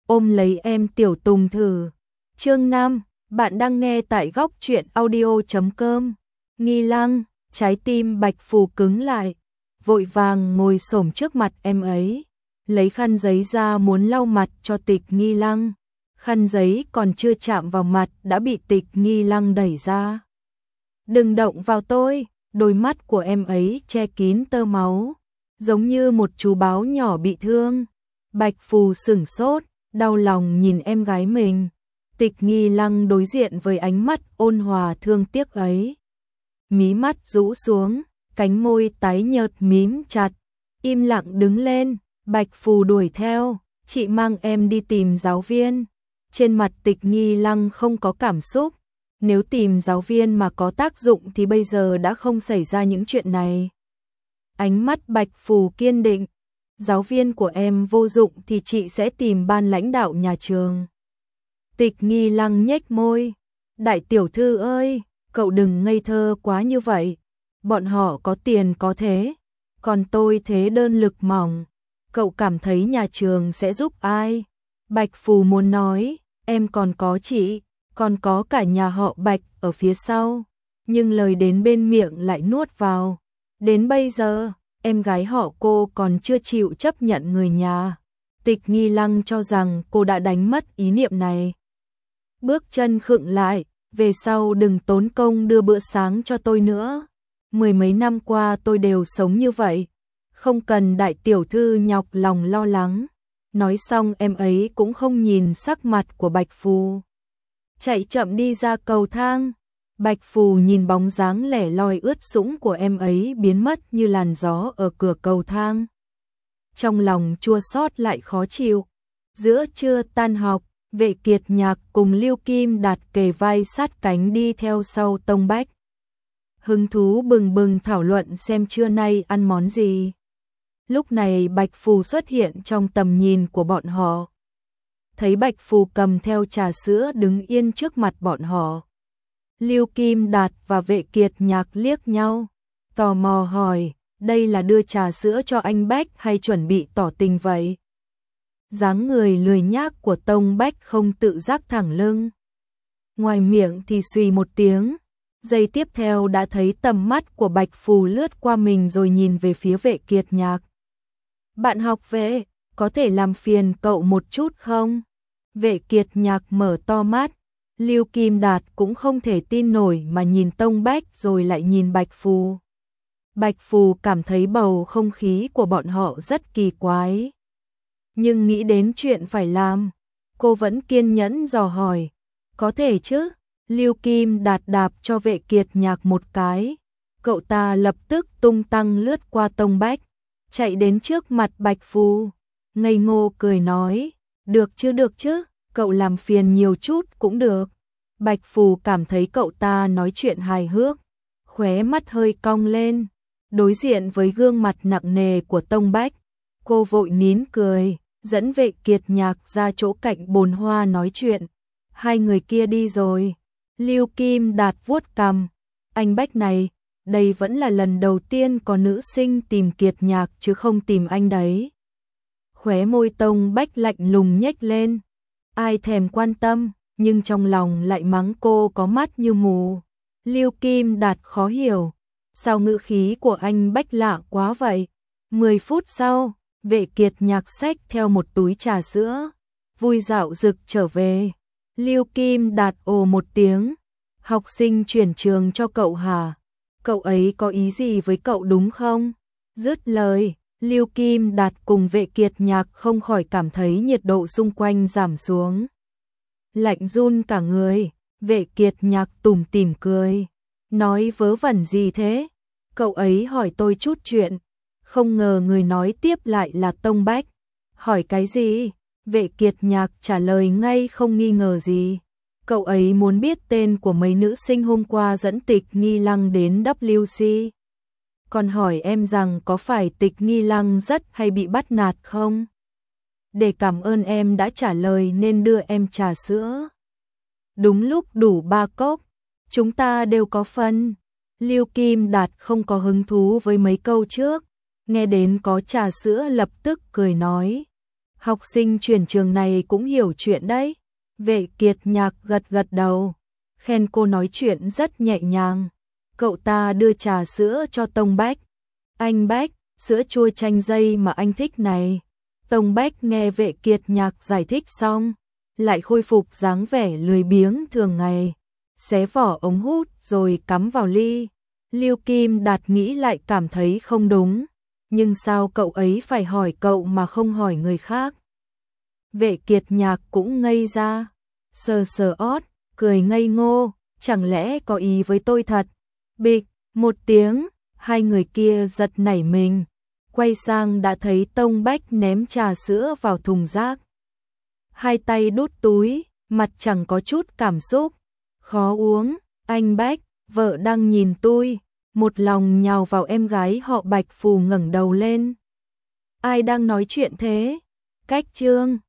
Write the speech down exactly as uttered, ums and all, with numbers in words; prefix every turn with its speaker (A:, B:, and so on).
A: ôm lấy em Tiểu Tùng thử. Chương năm, bạn đang nghe tại góc truyện audio chấm com. Nghi Lăng, trái tim Bạch Phù cứng lại, vội vàng ngồi xổm trước mặt em ấy, lấy khăn giấy ra muốn lau mặt cho Tịch Nghi Lăng. Khăn giấy còn chưa chạm vào mặt đã bị Tịch Nghi Lăng đẩy ra. Đừng động vào tôi, đôi mắt của em ấy che kín tơ máu, giống như một chú báo nhỏ bị thương. Bạch Phù sửng sốt, đau lòng nhìn em gái mình. Tịch Nghi Lăng đối diện với ánh mắt ôn hòa thương tiếc ấy. Mí mắt rũ xuống, cánh môi tái nhợt mím chặt, im lặng đứng lên. Bạch Phù đuổi theo, chị mang em đi tìm giáo viên. Trên mặt Tịch Nghi Lăng không có cảm xúc. Nếu tìm giáo viên mà có tác dụng thì bây giờ đã không xảy ra những chuyện này. Ánh mắt Bạch Phù kiên định. Giáo viên của em vô dụng thì chị sẽ tìm ban lãnh đạo nhà trường. Tịch Nghi Lăng nhếch môi. Đại tiểu thư ơi, cậu đừng ngây thơ quá như vậy. Bọn họ có tiền có thế, còn tôi thế đơn lực mỏng. Cậu cảm thấy nhà trường sẽ giúp ai? Bạch Phù muốn nói, em còn có chị, còn có cả nhà họ Bạch ở phía sau. Nhưng lời đến bên miệng lại nuốt vào. Đến bây giờ, em gái họ cô còn chưa chịu chấp nhận người nhà. Tịch Nghi Lăng cho rằng cô đã đánh mất ý niệm này. Bước chân khựng lại, về sau đừng tốn công đưa bữa sáng cho tôi nữa. Mười mấy năm qua tôi đều sống như vậy. Không cần đại tiểu thư nhọc lòng lo lắng. Nói xong em ấy cũng không nhìn sắc mặt của Bạch Phù. Chạy chậm đi ra cầu thang. Bạch Phù nhìn bóng dáng lẻ loi ướt sũng của em ấy biến mất như làn gió ở cửa cầu thang. Trong lòng chua xót lại khó chịu. Giữa trưa tan học, Vệ Kiệt Nhạc cùng Lưu Kim Đạt kề vai sát cánh đi theo sau Tông Bách. Hứng thú bừng bừng thảo luận xem trưa nay ăn món gì. Lúc này Bạch Phù xuất hiện trong tầm nhìn của bọn họ. Thấy Bạch Phù cầm theo trà sữa đứng yên trước mặt bọn họ. Lưu Kim Đạt và Vệ Kiệt Nhạc liếc nhau, tò mò hỏi, đây là đưa trà sữa cho anh Bách hay chuẩn bị tỏ tình vậy? Dáng người lười nhác của Tông Bách không tự giác thẳng lưng. Ngoài miệng thì suy một tiếng, giây tiếp theo đã thấy tầm mắt của Bạch Phù lướt qua mình rồi nhìn về phía Vệ Kiệt Nhạc. Bạn học Vệ, có thể làm phiền cậu một chút không? Vệ Kiệt Nhạc mở to mắt. Lưu Kim Đạt cũng không thể tin nổi mà nhìn Tông Bách rồi lại nhìn Bạch Phù. Bạch Phù cảm thấy bầu không khí của bọn họ rất kỳ quái. Nhưng nghĩ đến chuyện phải làm, cô vẫn kiên nhẫn dò hỏi. Có thể chứ? Lưu Kim Đạt đạp cho Vệ Kiệt Nhạc một cái. Cậu ta lập tức tung tăng lướt qua Tông Bách, chạy đến trước mặt Bạch Phù. Ngây ngô cười nói, được chứ được chứ, cậu làm phiền nhiều chút cũng được. Bạch Phù cảm thấy cậu ta nói chuyện hài hước, khóe mắt hơi cong lên. Đối diện với gương mặt nặng nề của Tông Bách, cô vội nín cười, dẫn Vệ Kiệt Nhạc ra chỗ cạnh bồn hoa nói chuyện. Hai người kia đi rồi. Lưu Kim Đạt vuốt cằm. Anh Bách này, đây vẫn là lần đầu tiên có nữ sinh tìm Kiệt Nhạc chứ không tìm anh đấy. Khóe môi Tông Bách lạnh lùng nhếch lên. Ai thèm quan tâm, nhưng trong lòng lại mắng cô có mắt như mù. Lưu Kim Đạt khó hiểu. Sao ngữ khí của anh Bách lạ quá vậy? Mười phút sau, Vệ Kiệt Nhạc xách theo một túi trà sữa, vui dạo dực trở về. Lưu Kim Đạt ồ một tiếng. Học sinh chuyển trường cho cậu hả? Cậu ấy có ý gì với cậu đúng không? Dứt lời, Lưu Kim Đạt cùng Vệ Kiệt Nhạc không khỏi cảm thấy nhiệt độ xung quanh giảm xuống. Lạnh run cả người. Vệ Kiệt Nhạc tủm tỉm cười. Nói vớ vẩn gì thế? Cậu ấy hỏi tôi chút chuyện. Không ngờ người nói tiếp lại là Tông Bách. Hỏi cái gì? Vệ Kiệt Nhạc trả lời ngay không nghi ngờ gì. Cậu ấy muốn biết tên của mấy nữ sinh hôm qua dẫn Tịch Nghi Lăng đến W C. Còn hỏi em rằng có phải Tịch Nghi Lăng rất hay bị bắt nạt không? Để cảm ơn em đã trả lời nên đưa em trà sữa. Đúng lúc đủ ba cốc, chúng ta đều có phần. Lưu Kim Đạt không có hứng thú với mấy câu trước, nghe đến có trà sữa lập tức cười nói. Học sinh chuyển trường này cũng hiểu chuyện đấy. Vệ Kiệt Nhạc gật gật đầu, khen cô nói chuyện rất nhẹ nhàng. Cậu ta đưa trà sữa cho Tông Bách. Anh Bách, sữa chua chanh dây mà anh thích này. Tông Bách nghe Vệ Kiệt Nhạc giải thích xong, lại khôi phục dáng vẻ lười biếng thường ngày, xé vỏ ống hút rồi cắm vào ly. Lưu Kim Đạt nghĩ lại cảm thấy không đúng, nhưng sao cậu ấy phải hỏi cậu mà không hỏi người khác? Vệ Kiệt Nhạc cũng ngây ra, sờ sờ ót, cười ngây ngô, chẳng lẽ có ý với tôi thật? Bịch, một tiếng, hai người kia giật nảy mình, quay sang đã thấy Tông Bách ném trà sữa vào thùng rác. Hai tay đút túi, mặt chẳng có chút cảm xúc. Khó uống, anh Bách, vợ đang nhìn tôi. Một lòng nhào vào em gái họ Bạch Phù ngẩng đầu lên. Ai đang nói chuyện thế? Cách Trương.